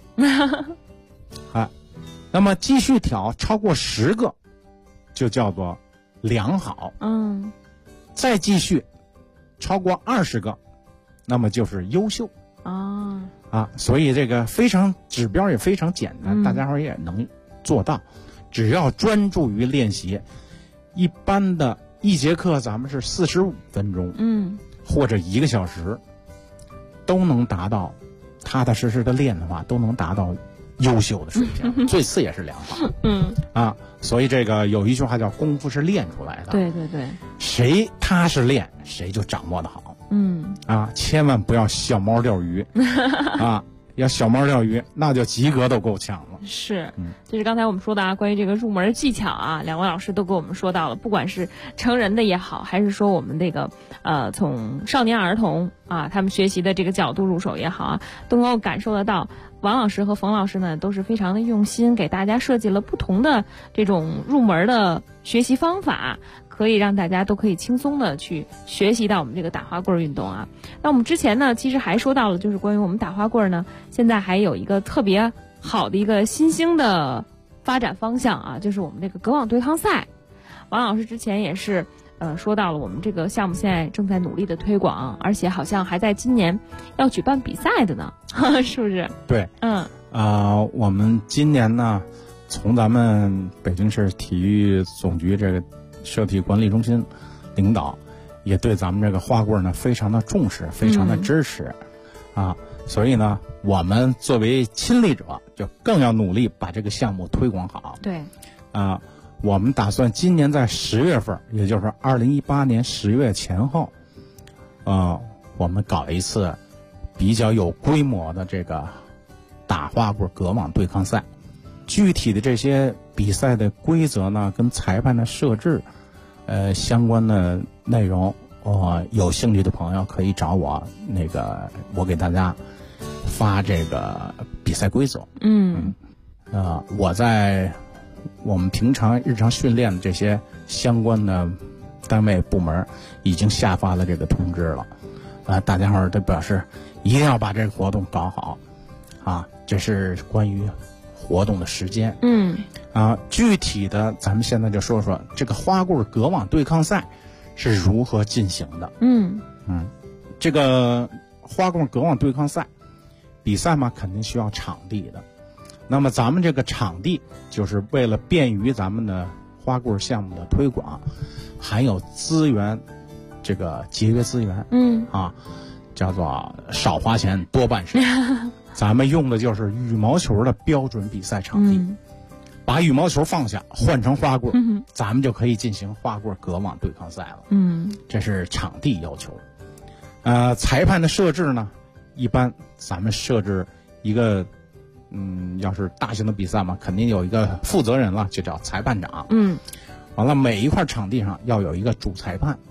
那么继续挑超过10个，就叫做良好。再继续超过20个，那么就是优秀。所以这个指标也非常简单，大家伙也能做到。只要专注于练习，一般的1节课咱们是45分钟，或者1个小时，都能达到，踏踏实实的练的话，都能达到优秀的水平，最次也是良好。所以这个有一句话叫功夫是练出来的。 对对对， 谁踏实练，谁就掌握得好。千万不要小猫钓鱼要小猫钓鱼，那就及格都够呛了。 是，这是刚才我们说的关于这个入门技巧2位老师都给我们说到了，不管是成人的也好，还是说我们这个从少年儿童他们学习的这个角度入手也好都能够感受得到。王老师和冯老师呢都是非常的用心，给大家设计了不同的这种入门的学习方法，可以让大家都可以轻松的去学习到我们这个打花棍运动那我们之前呢其实还说到了，就是关于我们打花棍呢现在还有一个特别好的一个新兴的发展方向就是我们这个隔网对抗赛。王老师之前也是说到了我们这个项目现在正在努力的推广，而且好像还在今年要举办比赛的呢是不是？ 对，我们今年呢从咱们北京市体育总局这个社体管理中心领导也对咱们这个花棍呢非常的重视，非常的支持所以呢我们作为亲历者就更要努力把这个项目推广好。 对， 我们打算今年在10月份，也就是2018年10月前后我们搞一次比较有规模的这个打花棍隔网对抗赛。具体的这些比赛的规则呢跟裁判的设置相关的内容有兴趣的朋友可以找我，我给大家发这个比赛规则。我在我们平常日常训练的这些相关的单位部门已经下发了这个通知了大家伙都表示一定要把这个活动搞好这是关于活动的时间。具体的咱们现在就说说这个花棍隔网对抗赛是如何进行的。这个花棍隔网对抗赛比赛嘛，肯定需要场地的。那么咱们这个场地就是为了便于咱们的花棍项目的推广，还有资源，这个节约资源，叫做少花钱多办事。咱们用的就是羽毛球的标准比赛场地，把羽毛球放下，换成花棍，咱们就可以进行花棍隔网对抗赛了。这是场地要求。裁判的设置呢，一般咱们设置一个。要是大型的比赛嘛，肯定有一个负责人了，就叫裁判长。完了，每一块场地上要有一个主裁判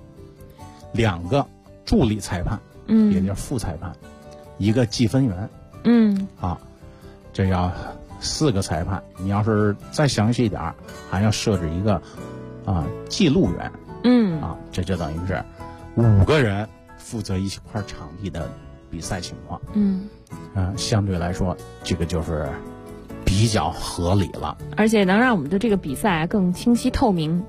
，2个助理裁判，也就是副裁判，1个计分员。这要4个裁判。你要是再详细一点，还要设置一个记录员。这就等于是5个人负责一块场地的比赛情况。相对来说这个就是比较合理了， 而且能让我们的这个比赛更清晰透明。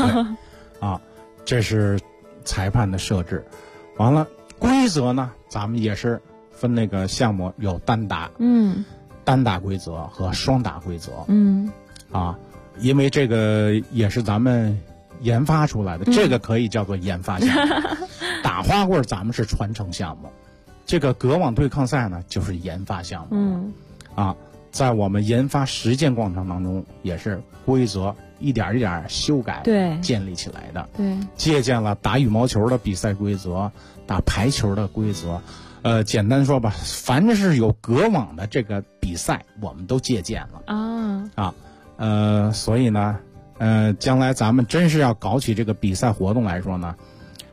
这是裁判的设置。完了，规则呢咱们也是分那个项目有单打规则和双打规则。因为这个也是咱们研发出来的，这个可以叫做研发项目。打花棍咱们是传承项目，这个隔网对抗赛呢就是研发项目。在我们研发实践过程当中，也是规则一点一点修改建立起来的。借鉴了打羽毛球的比赛规则，打排球的规则。简单说吧，凡是有隔网的这个比赛，我们都借鉴了。所以呢，将来咱们真是要搞起这个比赛活动来说呢，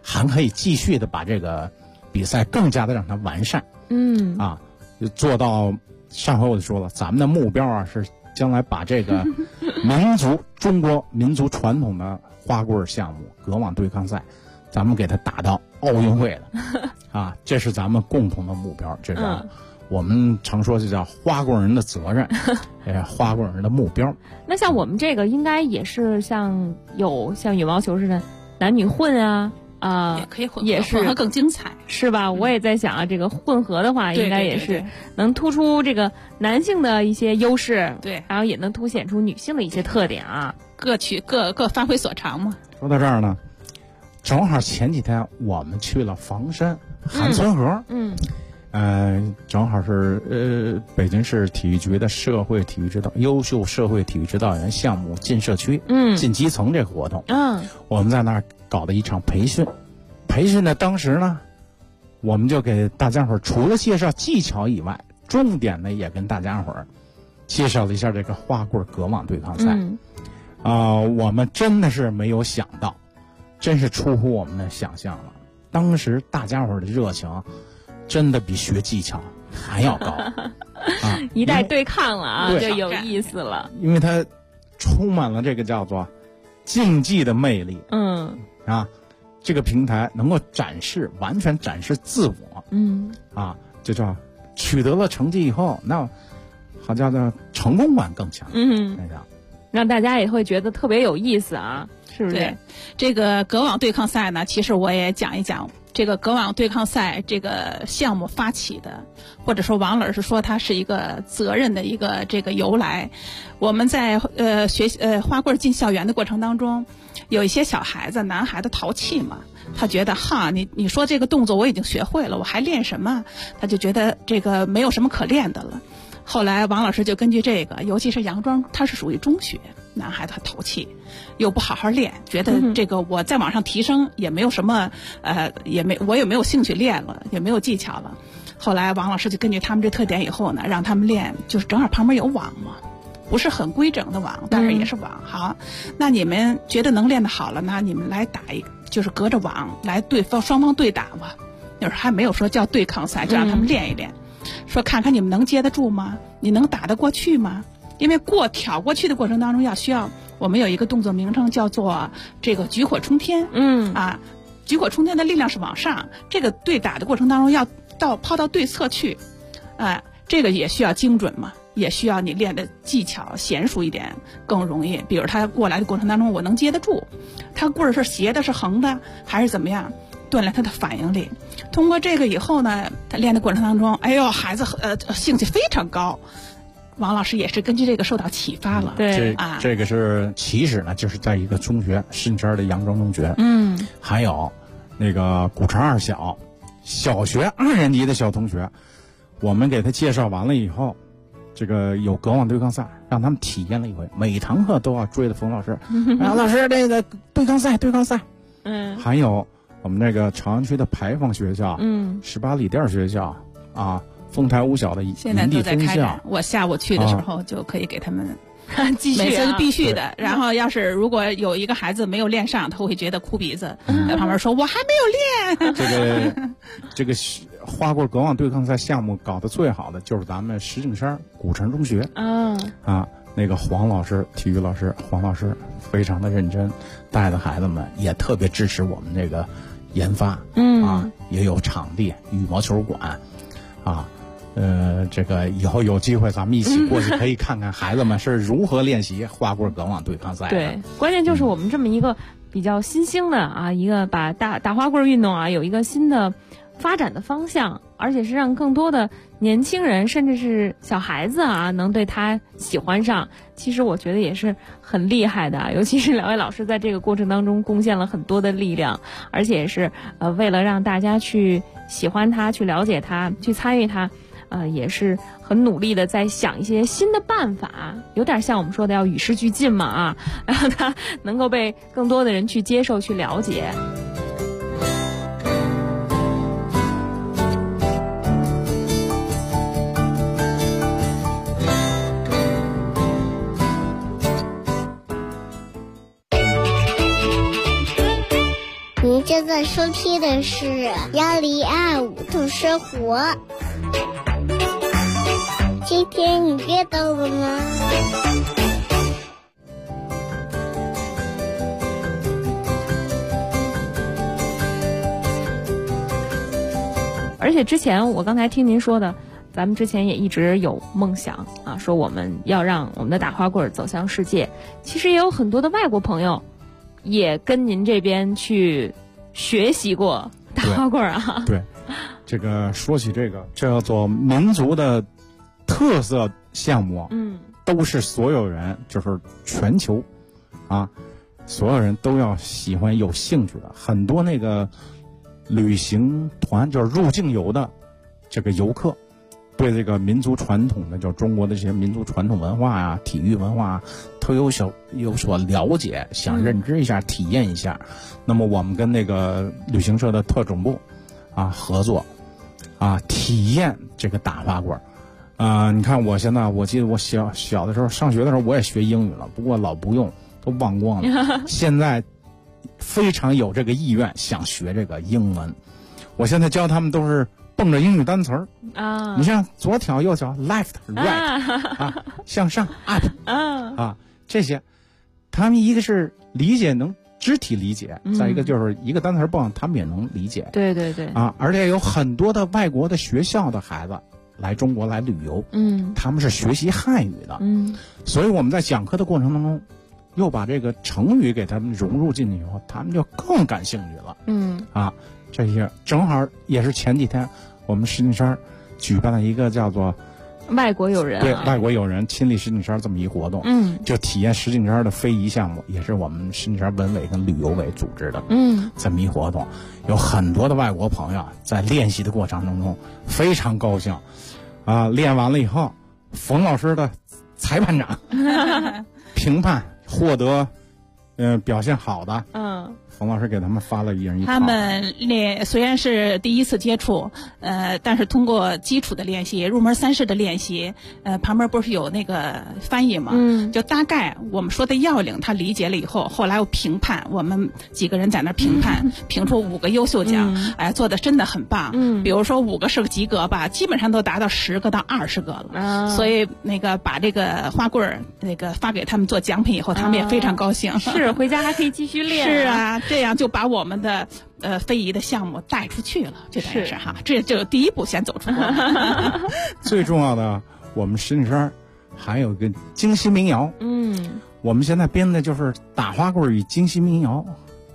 还可以继续的把这个比赛更加的让它完善。做到上回我就说了，咱们的目标啊是将来把这个中国民族传统的花棍项目隔网对抗赛，咱们给它打到奥运会了这是咱们共同的目标，这个我们常说这叫花棍人的责任，花棍人的目标。 那像我们这个应该也是像羽毛球似的男女混也可以混合， 也是混合更精彩， 是吧？我也在想这个混合的话，应该也是能突出这个男性的一些优势， 对， 然后也能凸显出女性的一些特点各发挥所长嘛。 说到这儿呢，正好前几天我们去了房山韩村河，正好是北京市体育局的优秀社会体育指导员项目进社区，进基层这个活动，我们在那儿搞的一场培训。培训的当时呢，我们就给大家伙除了介绍技巧以外，重点呢也跟大家伙介绍了一下这个花棍隔网对抗赛。我们真的是没有想到，真是出乎我们的想象了。当时大家伙的热情真的比学技巧还要高一代对抗了就有意思了， 因为它充满了这个叫做竞技的魅力。这个平台能够完全展示自我。就叫取得了成绩以后，那好叫做成功感更强。 让大家也会觉得特别有意思是不是？ 对，这个隔网对抗赛呢，其实我也讲一讲这个隔网对抗赛这个项目发起的，或者说王老师说它是一个责任的一个这个由来。我们在花棍进校园的过程当中，有一些小孩子，男孩子淘气嘛，他觉得你说这个动作我已经学会了，我还练什么？他就觉得这个没有什么可练的了。后来王老师就根据这个，尤其是杨庄，他是属于中学，男孩他淘气，又不好好练，觉得这个我再往上提升也没有什么，我也没有兴趣练了，也没有技巧了。后来王老师就根据他们这特点以后呢，让他们练，就是正好旁边有网嘛，不是很规整的网，但是也是网。好，那你们觉得能练得好了呢，你们来打就是隔着网来双方对打吧。那时候还没有说叫对抗赛，就让他们练一练。说看看你们能接得住吗？你能打得过去吗？因为挑过去的过程当中需要我们有一个动作名称叫做这个举火冲天。举火冲天的力量是往上，这个对打的过程当中要抛到对侧去，这个也需要精准嘛，也需要你练的技巧娴熟一点更容易。比如他过来的过程当中，我能接得住，他棍儿是斜的是横的还是怎么样，锻炼他的反应力。通过这个以后呢，他练的过程当中，孩子兴趣非常高。王老师也是根据这个受到启发了。 这个是其实呢，就是在一个中学，深圳的杨庄中学，还有那个古城二小学2年级的小同学，我们给他介绍完了以后，这个有隔网对抗赛，让他们体验了一回，每堂课都要追着冯老师，老师这个对抗赛。还有我们那个朝阳区的牌坊学校，18里店学校丰台五小的现在都在开展。我下午去的时候就可以给他们继续， 每次必须的。然后要是如果有一个孩子没有练上，他会觉得哭鼻子，在旁边说我还没有练。 这个花棍隔网对抗赛项目搞得最好的就是咱们石景山古城中学。那个黄老师，体育老师黄老师非常的认真，带的孩子们也特别支持我们这个研发。也有场地，羽毛球馆这个以后有机会咱们一起过去可以看看孩子们是如何练习花棍隔网对抗赛的。 对，关键就是我们这么一个比较新兴的一个把打花棍运动有一个新的发展的方向，而且是让更多的年轻人甚至是小孩子能对他喜欢上。其实我觉得也是很厉害的，尤其是两位老师在这个过程当中贡献了很多的力量，而且是为了让大家去喜欢他，去了解他，去参与他。也是很努力的在想一些新的办法，有点像我们说的要与时俱进嘛让它能够被更多的人去接受去了解。 您正现在收听的是1025兔生活。今天你阅到了吗？ 而且之前我刚才听您说的，咱们之前也一直有梦想啊，说我们要让我们的打花棍走向世界。其实也有很多的外国朋友也跟您这边去学习过打花棍啊。 对，这个说起这个，这叫做民族的特色项目，都是所有人，就是全球啊，所有人都要喜欢、有兴趣的。很多那个旅行团，就是入境游的这个游客，对这个民族传统的，就是中国的这些民族传统文化啊、体育文化啊，都有所了解，想认知一下、体验一下。那么我们跟那个旅行社的特种部啊合作啊，体验这个打花棍。你看我现在，我记得我小的时候上学的时候，我也学英语了，不过老不用，都忘光了。现在非常有这个意愿，想学这个英文。我现在教他们都是蹦着英语单词儿啊，你像左挑右挑 left right 啊，向上 up 啊，这些他们一个是理解，能肢体理解，再一个就是一个单词蹦，他们也能理解。 对对对啊，而且有很多的外国的学校的孩子来中国来旅游，他们是学习汉语的，所以我们在讲课的过程当中，又把这个成语给他们融入进去以后，他们就更感兴趣了。这些正好也是前几天我们石景山举办了一个叫做外国友人， 对，外国友人亲历石景山这么一活动，就体验石景山的非遗项目，也是我们石景山文委跟旅游委组织的，这么一活动，有很多的外国朋友在练习的过程当中非常高兴，练完了以后，冯老师的裁判长评判获得表现好的，冯老师给他们发了一人一套。 他们虽然是第一次接触，但是通过基础的练习、入门3式的练习，旁边不是有那个翻译吗？就大概我们说的要领，他理解了以后，后来又评判，我们几个人在那评判，评出5个优秀奖，做的真的很棒。比如说5个是个及格吧，基本上都达到10个到20个了。所以那个把这个花棍儿那个发给他们做奖品以后，他们也非常高兴。 是，回家还可以继续练。 是啊。这样就把我们的非遗的项目带出去了，这等于是哈，这就第一步先走出国了。 最重要的，我们石景山还有一个京戏民谣，我们现在编的就是打花棍与京戏民谣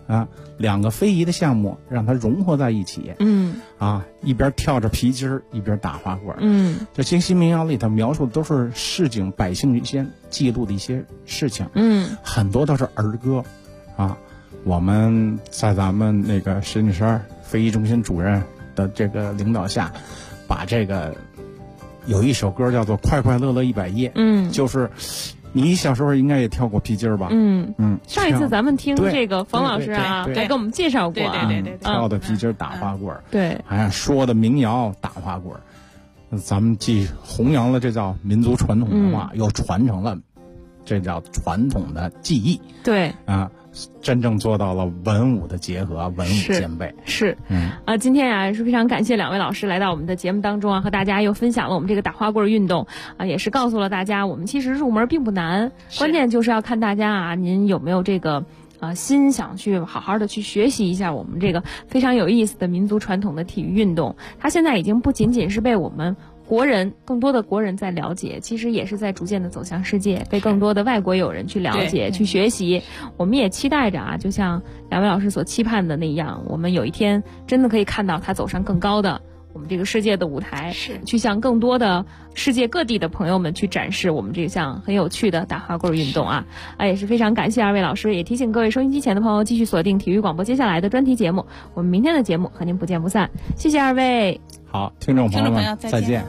，2个非遗的项目让它融合在一起，一边跳着皮筋儿，一边打花棍。这京戏民谣里头描述的都是市井百姓一些记录的一些事情，很多都是儿歌啊。我们在咱们那个石景山非遗中心主任的这个领导下，把这个有一首歌叫做《快快乐乐100夜》，就是你小时候应该也跳过皮筋儿吧？ 上一次咱们听这个冯老师啊，还给我们介绍过， 对， 跳的皮筋儿打花棍儿， 对， 说的民谣打花棍儿，咱们既弘扬了这叫民族传统文化，又传承了这叫传统的技艺， 对真正做到了文武的结合，文武兼备。 是，今天啊是非常感谢2位老师来到我们的节目当中啊，和大家又分享了我们这个打花棍运动啊，也是告诉了大家，我们其实入门并不难，关键就是要看大家啊，您有没有这个心想去好好的去学习一下我们这个非常有意思的民族传统的体育运动。它现在已经不仅仅是被我们更多的国人在了解，其实也是在逐渐的走向世界，被更多的外国友人去了解、去学习。我们也期待着啊，就像2位老师所期盼的那样，我们有一天真的可以看到他走上更高的我们这个世界的舞台，去向更多的世界各地的朋友们去展示我们这项很有趣的打花棍运动啊！也是非常感谢2位老师，也提醒各位收音机前的朋友继续锁定体育广播接下来的专题节目，我们明天的节目和您不见不散。谢谢2位。 好，听众朋友们，再见。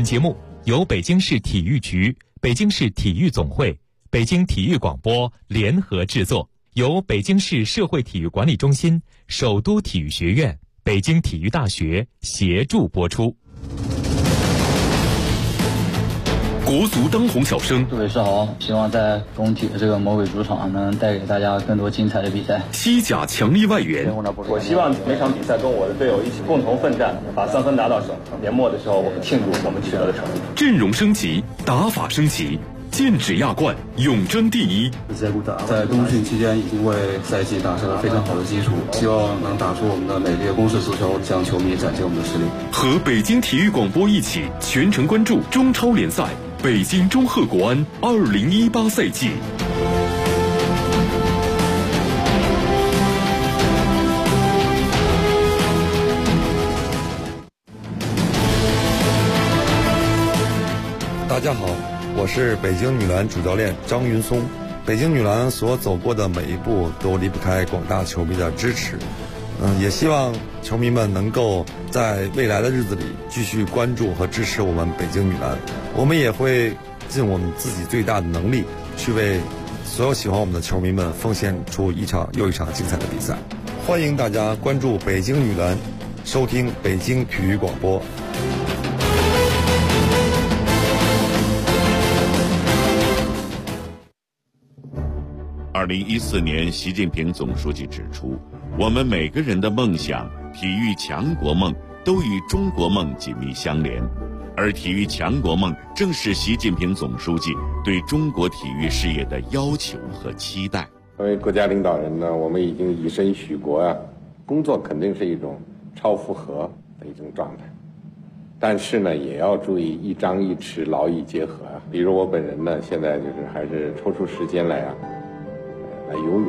本节目由北京市体育局、北京市体育总会、北京体育广播联合制作，由北京市社会体育管理中心、首都体育学院、北京体育大学协助播出。 国足当红小生， 杜伟世豪希望在工体的这个魔鬼主场能带给大家更多精彩的比赛。 西甲强力外援， 我希望每场比赛跟我的队友一起共同奋战，把3分拿到手。年末的时候，我们庆祝我们取得的成绩。 阵容升级，打法升级，剑指亚冠，永争第一。 在冬训期间已经为赛季打下了非常好的基础，希望能打出我们的美丽的攻势足球，向球迷展现我们的实力。 和北京体育广播一起全程关注中超联赛北京中赫国安2018赛季。 大家好，我是北京女篮主教练张云松。北京女篮所走过的每一步都离不开广大球迷的支持。也希望球迷们能够在未来的日子里继续关注和支持我们北京女篮。我们也会尽我们自己最大的能力，去为所有喜欢我们的球迷们奉献出一场又一场精彩的比赛。欢迎大家关注北京女篮，收听北京体育广播。 2014年，习近平总书记指出，我们每个人的梦想、体育强国梦都与中国梦紧密相连，而体育强国梦正是习近平总书记对中国体育事业的要求和期待。 作为国家领导人呢，我们已经以身许国啊，工作肯定是一种超负荷的一种状态，但是呢，也要注意一张一弛，劳逸结合啊。比如我本人呢，现在就是还是抽出时间来游泳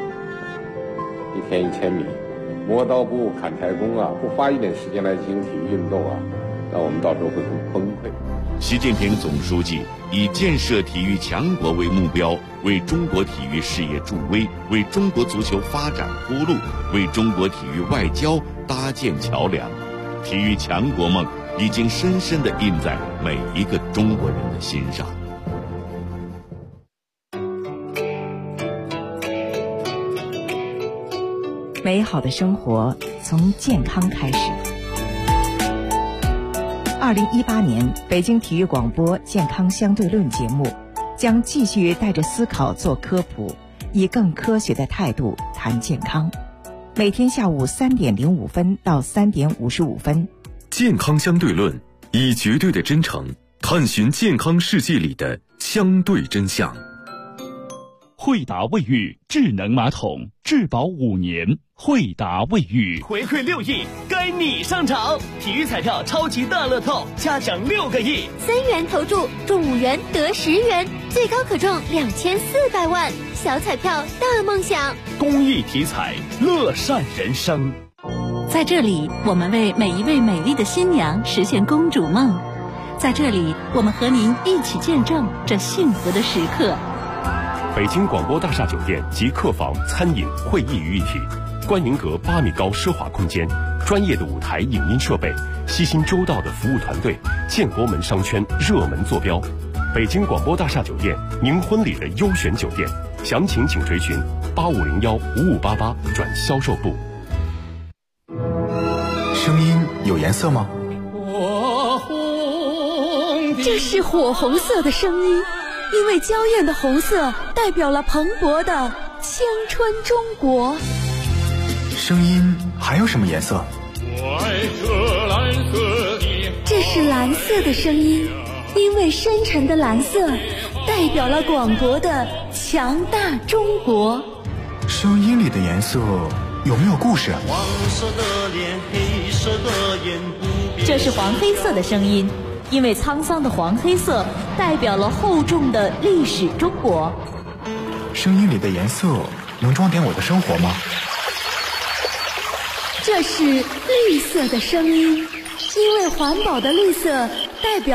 ，1天1000米，磨刀不误砍柴工啊，不花一点时间来进行体育运动啊，那我们到时候会很崩溃。 习近平总书记以建设体育强国为目标，为中国体育事业助威，为中国足球发展铺路，为中国体育外交搭建桥梁。体育强国梦已经深深地印在每一个中国人的心上。 美好的生活从健康开始。2018年北京体育广播健康相对论节目将继续带着思考做科普，以更科学的态度谈健康。每天下午3点05分到3点55分。 健康相对论，以绝对的真诚探寻健康世界里的相对真相。 惠达卫浴智能马桶，质保5年。惠达卫浴回馈6亿，该你上场！体育彩票超级大乐透，加奖6个亿 ，3元投注中5元得10元，最高可中2400万。小彩票大梦想， 公益体彩，乐善人生。 在这里，我们为每一位美丽的新娘实现公主梦。在这里，我们和您一起见证这幸福的时刻。 北京广播大厦酒店及客房、餐饮、会议于一体，观云阁8米高奢华空间，专业的舞台影音设备，悉心周到的服务团队，建国门商圈热门坐标。北京广播大厦酒店，您婚礼的优选酒店，详情请垂询8501-5588转销售部。 声音有颜色吗？ 这是火红色的声音，因为娇艳的红色代表了蓬勃的青春中国。 声音还有什么颜色？ 这是蓝色的声音，因为深沉的蓝色代表了广博的强大中国。 声音里的颜色有没有故事？ 黄色的脸，黑色的眼，这是黄黑色的声音，因为沧桑的黄黑色代表了厚重的历史中国。 声音里的颜色能装点我的生活吗？ 这是绿色的声音，因为环保的绿色代表